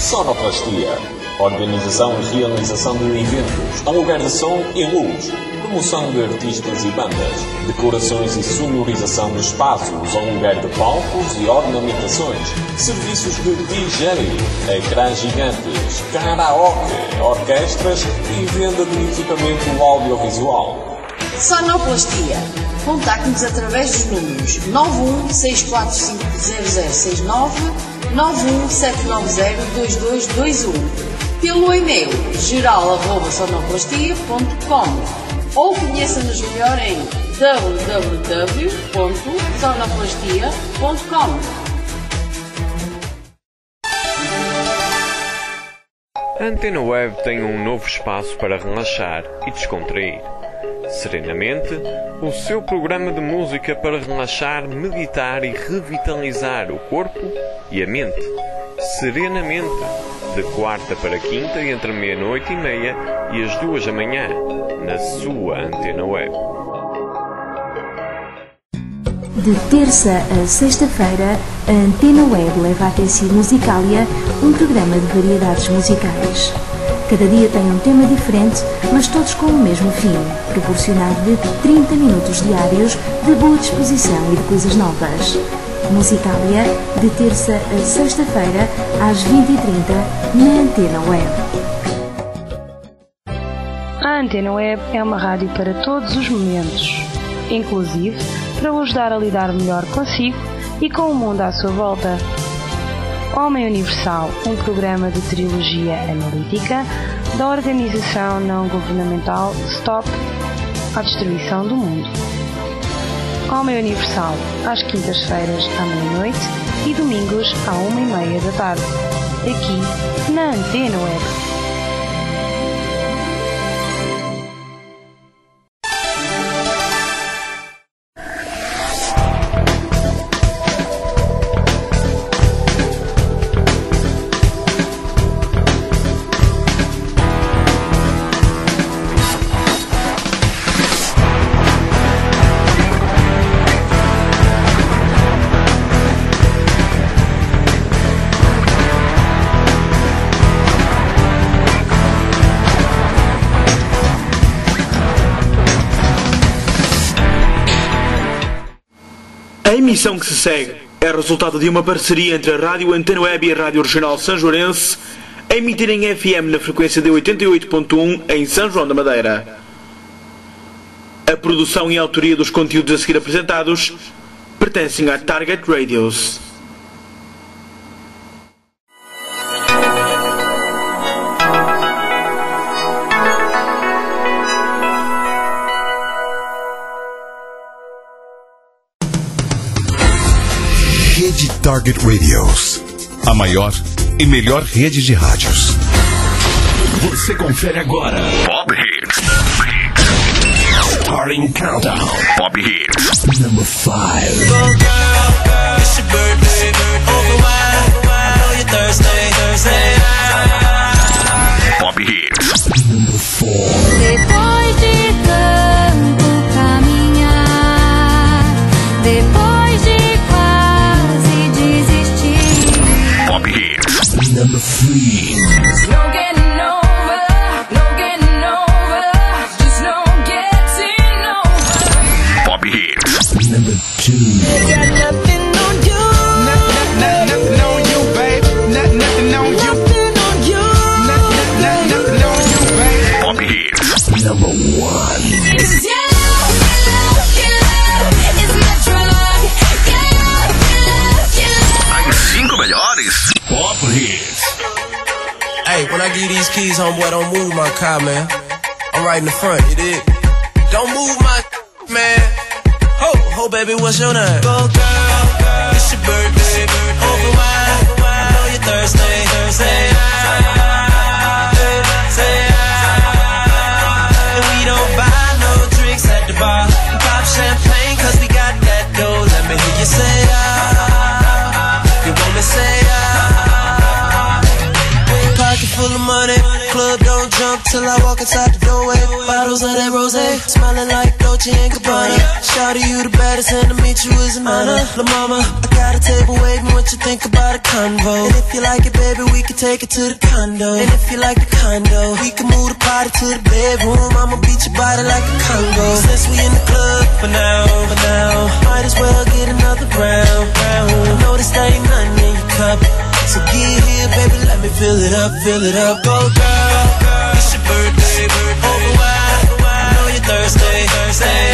Sonoplastia. Organização e realização de eventos, aluguer de som e luz, promoção de artistas e bandas, decorações e sonorização de espaços, aluguer de palcos e ornamentações, serviços de DJ, ecrãs gigantes, karaoke, orquestras e venda de equipamento audiovisual. Sonoplastia. Contacte-nos através dos números 916450069, 917902221, pelo e-mail geral@sonoplastia.com ou conheça-nos melhor em www.sonoplastia.com. A Antena Web tem um novo espaço para relaxar e descontrair. Serenamente, o seu programa de música para relaxar, meditar e revitalizar o corpo e a mente. Serenamente, de quarta para quinta, entre 00:30 e as 2 da manhã, na sua Antena Web. De terça a sexta-feira, a Antena Web leva até si Musicalia, um programa de variedades musicais. Cada dia tem um tema diferente, mas todos com o mesmo fim, proporcionar-lhe 30 minutos diários de boa disposição e de coisas novas. Musicalia, de terça a sexta-feira, às 20h30, na Antena Web. A Antena Web é uma rádio para todos os momentos, inclusive para o ajudar a lidar melhor consigo e com o mundo à sua volta. Homem Universal, um programa de trilogia analítica da organização não governamental Stop à Destruição do Mundo. Homem Universal, às quintas-feiras à meia-noite e domingos à 1:30 da tarde, aqui na Antena Web. A emissão que se segue é resultado de uma parceria entre a Rádio Antena Web e a Rádio Regional Sanjoarense, a emitir em FM na frequência de 88.1 em São João da Madeira. A produção e a autoria dos conteúdos a seguir apresentados pertencem à Target Radios. Rede Target Radios, a maior e melhor rede de rádios. Você confere agora Pop Hits. Starting Countdown. Pop Hits. Number 5. It's your birthday, over wine. I know you're thirsty. Pop Hits. Number 4. Depois de tanto caminhar, depois de Pop Hits. Number 3. no getting over, just no getting over. Pop Hits. Number 2. Got nothing on you. Nothing on you, babe. Nothing on you. Nothing on you. Nothing on you, babe. Pop Hits. Number 1. It's you is my drug. As 5 melhores. Pop Hits. Hey, when I give these keys, homeboy, don't move my car, man. I'm right in the front, you dig? Don't move my man. Ho, baby, what's your name? Go, girl, it's your birthday, over wine. I know you're thirsty. And we don't buy no drinks at the bar. Pop champagne, cause we got that dough. Let me hear you say, you want me say, pocket full of money, club don't jump till I walk inside the doorway. Bottles of that rosé, smiling like Dolce & Gabbana. Shout you the baddest and to meet you is an honor. La mama, I got a table waiting, what you think about a convo? And if you like it, baby, we can take it to the condo. And if you like the condo, we can move the party to the bedroom. I'ma beat your body like a Congo. Since we in the club for now, might as well get another round. I know this ain't nothing in your cup, so get here, baby, let me fill it up, fill it up. Go girl, it's your birthday, over wide, I know you're thirsty. Say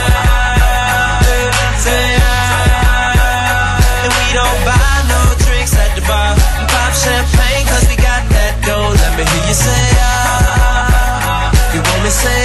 and we don't buy no drinks at the bar. Pop champagne cause we got that dough. Let me hear you say you want me say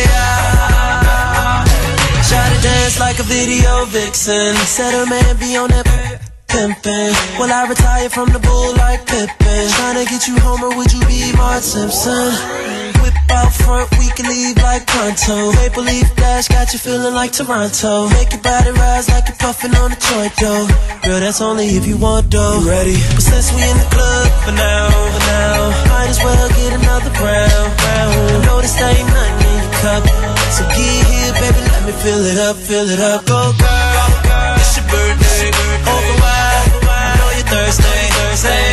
Try to dance like a video vixen. Said her man be on that pimpin'. Will I retire from the bull like Pippin? Tryna get you home or would you be Marge Simpson? Whip out front, we can leave like pronto. Maple leaf dash got you feeling like Toronto. Make your body rise like you're puffin' on a joint though. Girl, that's only if you want though. You ready? But since we in the club for now, might as well get another round. I know this ain't nothing in your cup, so get here, baby, let me fill it up, fill it up. Go girl, it's your birthday, over wide, I know you're thirsty. Say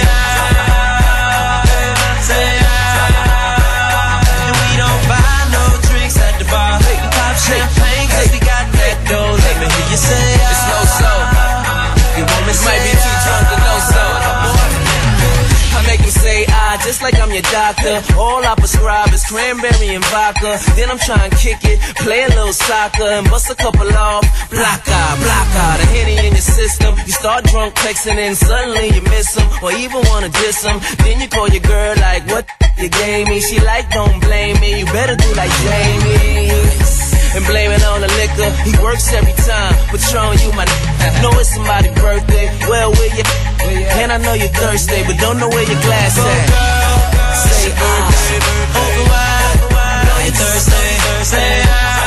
and we don't buy no drinks at the bar. Pop champagne cause we got that dough. Let me hear you say it's no soda. You want me Might be too drunk to no soda. I make him say just like I'm your doctor. All I prescribe is cranberry and vodka. Then I'm trying to kick it, play a little soccer, and bust a couple off. Block out, the Henny in your system. You start drunk texting and suddenly you miss him, or even wanna diss him. Then you call your girl like, what you gave me? She like, don't blame me, you better do like Jamie and blame it on the liquor. He works every time, Patron, you my know it's somebody's birthday. Well, where you? And I know you're thirsty, but don't know where your glass at. Say over wide, I know you're thirsty. Say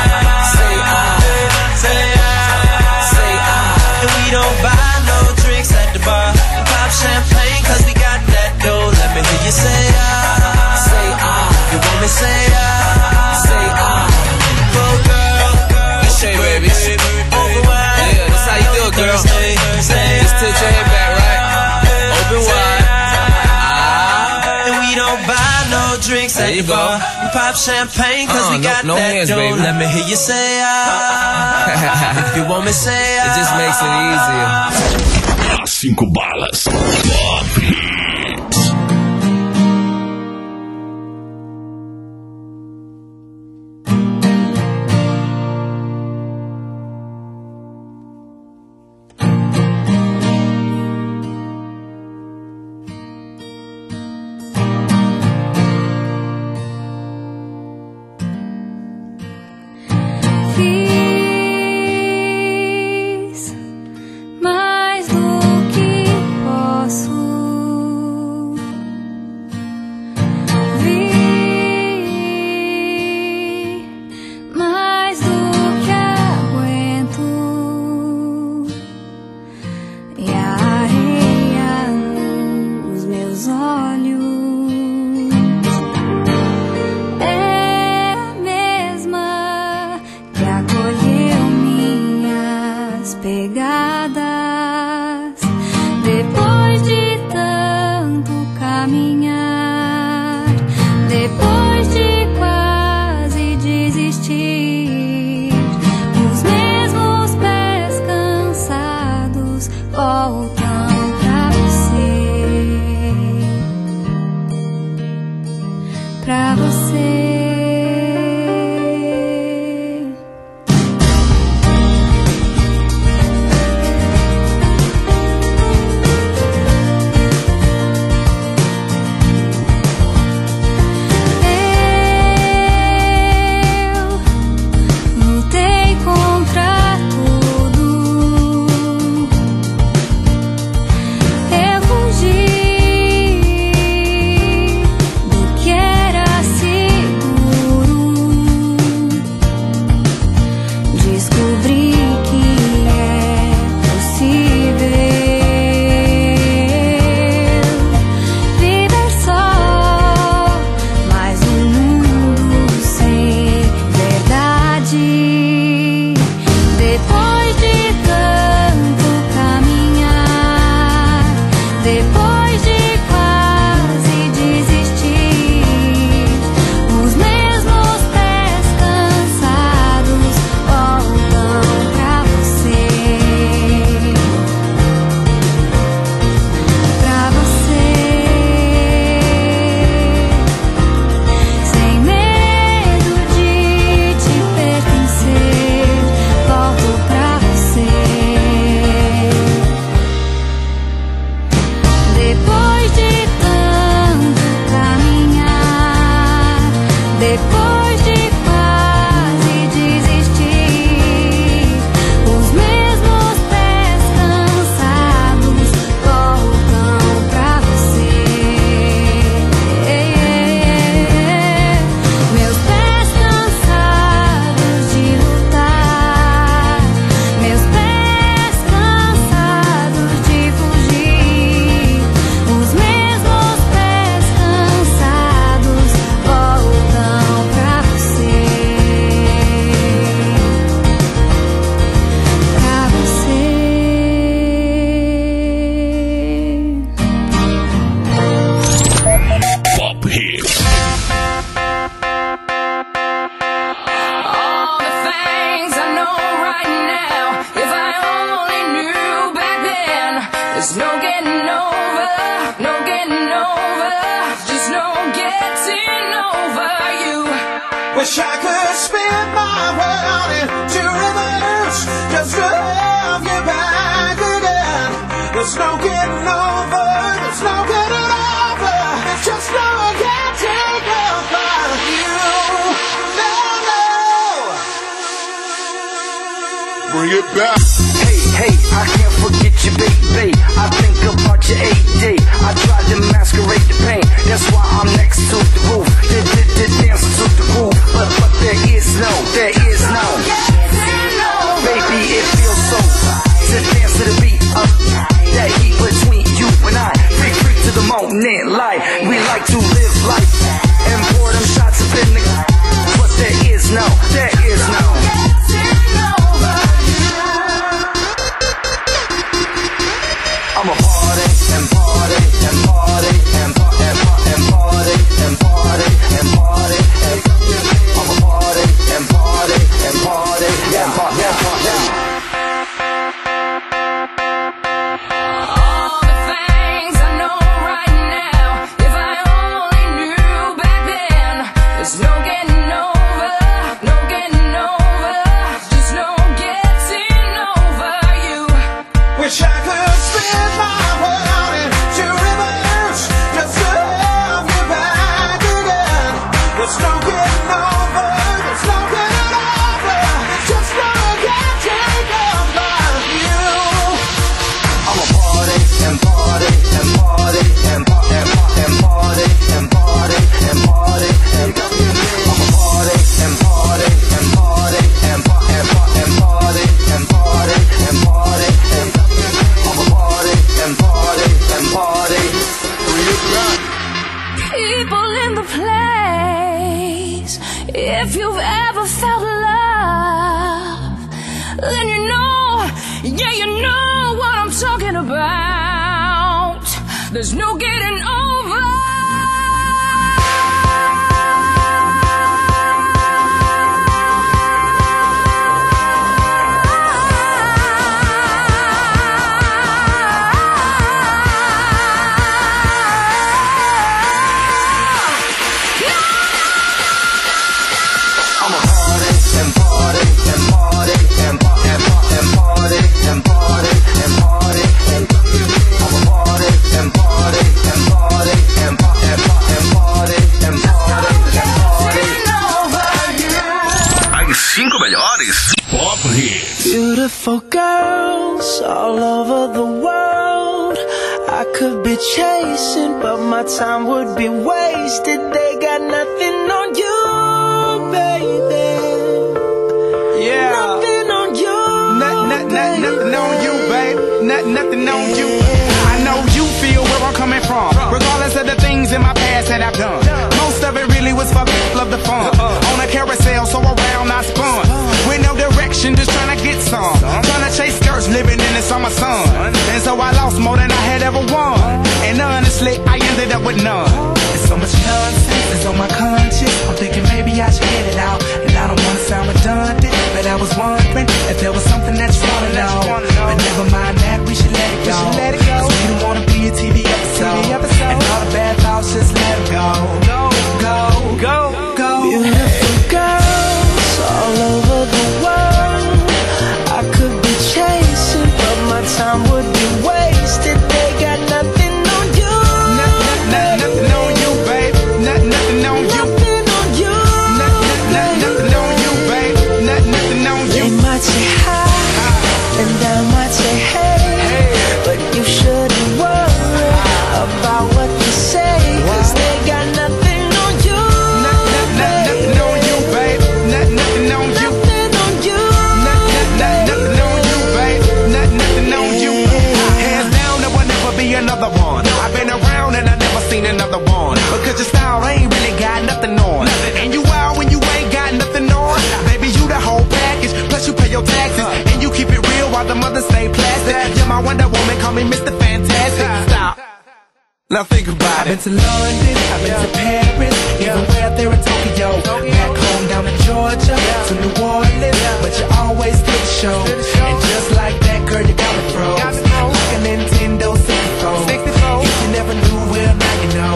and we don't buy no drinks at the bar. Pop champagne cause we got that dough. Let me hear you say you want me say go girl, it's your baby. Over wide, yeah, that's how you do it, girl. Just tilt your head back, right? Open wide. And we don't buy no drinks at the bar. We pop champagne cause we got no that hands, dough. baby. Let me hear you say if you want me say It just makes it easier. 5 balas. Top Hits. Fiz mais do que posso. Depois de quase desistir, os mesmos pés cansados voltam pra você. Pra você. Sem medo de te pertencer, volto pra você. Depois de tanto caminhar, depois de quase desistir, os mesmos pés cansados voltam pra você. Meus pés cansados de lutar, meus pés cansados de fugir, os mesmos pés cansados voltam pra você. Pra você. Pop Hits. All the things I know right now, if I only knew back then, there's no getting over, no getting over, just no getting over you. Wish I could spin my world into reverse just to have you back again. There's no getting over, there's no getting over, there's just no getting over you. No, no. Bring it back. Hey, hey, I can't forget you, baby. I think about your AD. I tried to masquerade the pain. That's why I'm next to the roof. Dance to the groove. But there is no. Baby, it feels so to dance to the beat of that heat between you and I. Free to the moment, life. We like to live life and pour them shots up in the. But there is no. I'm a party and party and party and party and party and party and party. I'm a party and party and party and party and party. All the things I know right now, if I only knew back then, there's no getting over, no getting over, just no getting over you. Wish I could spin my world into reverse just to have you back again. There's no getting over, there's no getting over, there's just no getting over you. I'm a party and party and party and party and party and party and party and party. I'm a party and party and party and party and party and party and party and party. I'm a party and party and party. People in the place, if you've ever felt love, then you know, yeah, you know what I'm talking about. There's no getting over. I'm a party and party and party and party and party and party and party and party. I'm a party and party and party and party and party and party and party. As 5 melhores Pop Hits. Beautiful girls all over the world. I could be chasing, but my time would be wasted. They got nothing on you, baby. Yeah. Nothing on you. Nothing on you, baby. Nothing on you. I know you feel where I'm coming from, regardless of the things in my past that I've done. Most of it really was for love the fun. On a carousel, so around I spun. With no direction, just trying to get some. Trying to chase skirts, living in the summer sun. And so I lost more than I had ever won. Honestly, I ended up with none. There's so much nonsense that's on my conscience. I'm thinking maybe I should get it out. And I don't wanna sound redundant, but I was wondering if there was something that you wanna know. But never mind that, we should let it go. Cause we don't wanna be a TV episode. And all the bad thoughts, just let them go. Go, go, go, go. Beautiful girls all over the world. I could be chasing, but my time would be wasted. They got nothing on you. Nothing on you, babe. Nothing on you. Nothing on you. Nothing on you, babe. Nothing on you. They might say hi, and I might say hey, but you shouldn't worry about what they say, cause they got nothing on you. Nothing on you, babe. Nothing on you. Nothing on you. Nothing on you, babe. Nothing on you. Hands down, there will never be another one. I've been around and I never seen another one. Because your style ain't really got nothing on. And you out when you ain't got nothing on. Baby, you the whole package. Plus you pay your taxes. And you keep it real while the mothers stay plastic. You're my Wonder Woman, call me Mr. Fantastic. Stop. Now think about it. I've been to London, I've been to Paris, even way out there in Tokyo. Back home down in Georgia, to New Orleans, but you always did the show. And just like that, girl, you got me froze. Like a Nintendo 64. If you never knew, well, now you know.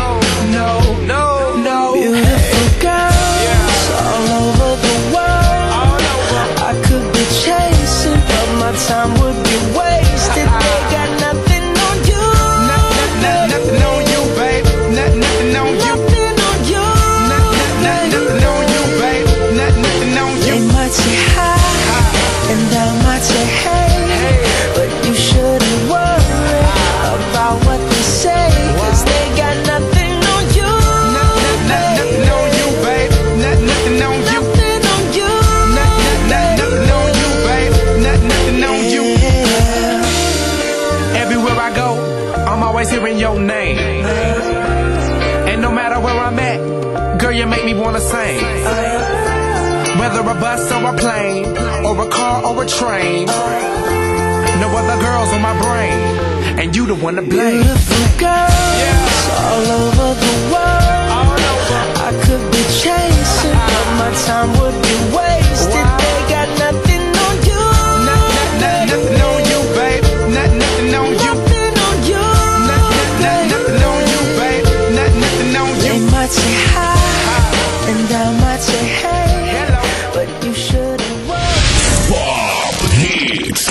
No. Beautiful girls all over the world. I could be chasing, but my time would be wasted. They got nothing on you. Nothing on you, babe. Nothing on you. Nothing on you. Nothing on you, babe. Nothing on you. They might say hi, and I might say hey, but you shouldn't worry about what they say, cause they got nothing on you. Nothing on you, babe. Nothing on you. Nothing on you. Nothing on you, babe. Nothing on you. Everywhere I go, I'm always hearing your name. And no matter where I'm at, girl, you make me wanna sing. Whether a bus or a plane, or a car or a train, no other girls on my brain, and you the one to blame. Beautiful girls all over the world. I could be chasing, but my time would be wasted. They got nothing on you. Nothing on you, babe. Nothing on you. Nothing on you. Nothing on you, babe. Nothing on you. They might say hi, and I might say hey, but you shouldn't worry. Pop Hits.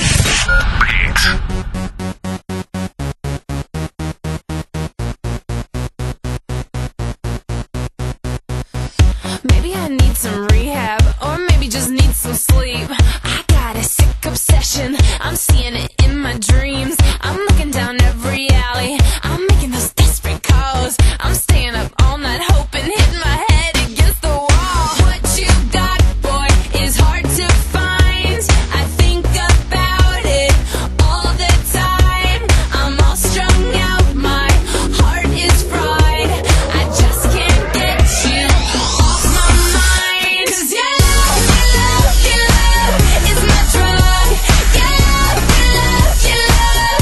Maybe I need some rehab, or maybe just need some sleep. I got a sick obsession, I'm seeing it in my dreams. I'm looking down every alley, I'm making those desperate calls. I'm staying up all night hoping, hitting my head against the wall. What you got, boy, is hard to find. I think about it all the time. I'm all strung out, my heart is fried. I just can't get you off my mind. 'Cause your love is my drug. Your love is my drug.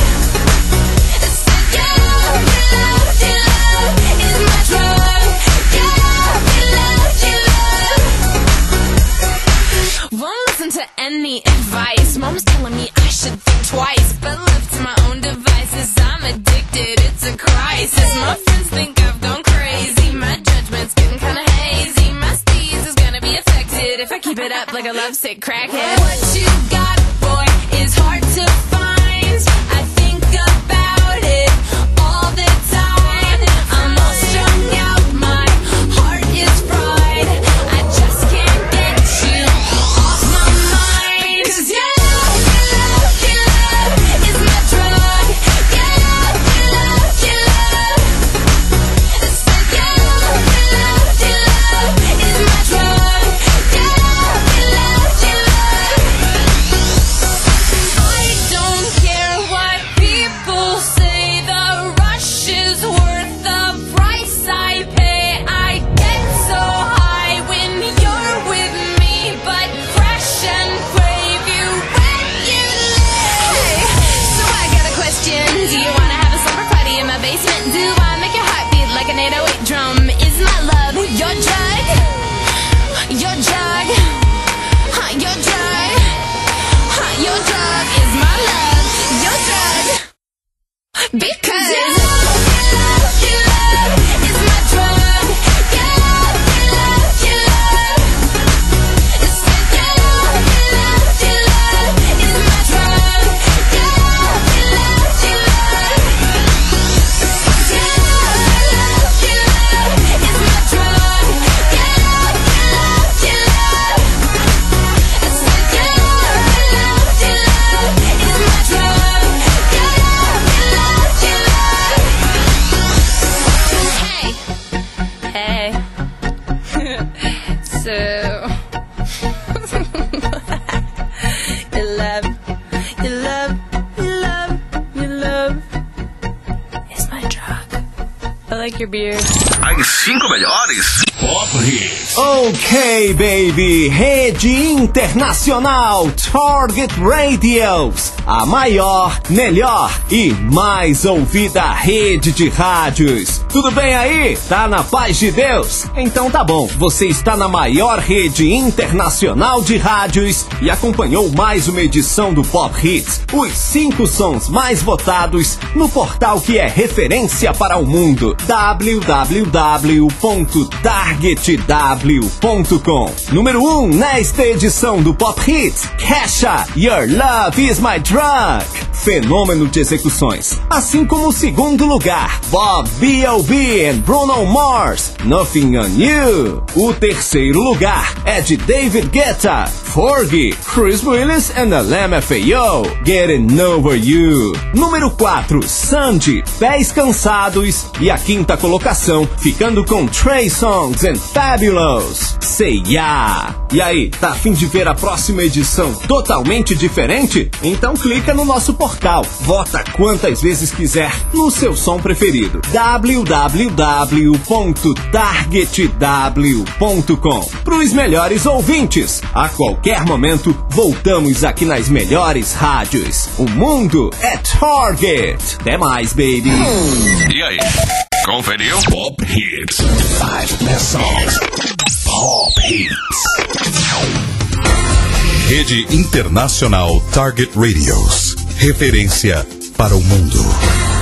Won't listen to any advice. Mom's telling me I should think twice, but left to my own devices, I'm addicted, it's a crisis. My friends think I've gone crazy, my judgment's getting kinda hazy. My steez is gonna be affected if I keep it up like a lovesick crackhead. What you got, boy, is hard to find. I think about it all the time. I'm all strung out, my heart is fried. I just can't get you off my mind. 'Cause your love is my drug. Your love is my drug. Your love basement? Do I make your heart beat like an 808 drum? Is my love your drug? Your drug? Your drug? Your drug is my love. Your drug? Because your love is my drug. Your love is your love is my drug. Your love is my like your beard. As 5 melhores Pop Hits. Ok, baby. Rede Internacional Target Radios. A maior, melhor e mais ouvida rede de rádios. Tudo bem aí? Tá na paz de Deus? Então tá bom. Você está na maior rede internacional de rádios e acompanhou mais uma edição do Pop Hits. Os 5 sons mais votados no portal que é referência para o mundo. www.targetw.com. Número 1 nesta edição do Pop Hits, Kesha, Your Love Is My Drug. Fenômeno de execuções. Assim como o segundo lugar, Bob B.O.B. and Bruno Mars, Nothing on You. O terceiro lugar é de David Guetta, Fergie, Chris Willis and LMFAO, Getting Over You. Número 4, Sandy, Pés Cansados. E a quinta colocação, ficando com Trey Songz and Fabulous, Say Yeah. E aí, tá a fim de ver a próxima edição totalmente diferente? Então clica no nosso portal, vota quantas vezes quiser no seu som preferido. www.targetw.com. Pros melhores ouvintes, a qualquer momento voltamos aqui nas melhores rádios. O mundo é Target. Até mais, baby. E aí? Conferiu? Pop Hits. 5 best songs. Pop Hits. Rede Internacional Target Radios. Referência para o mundo.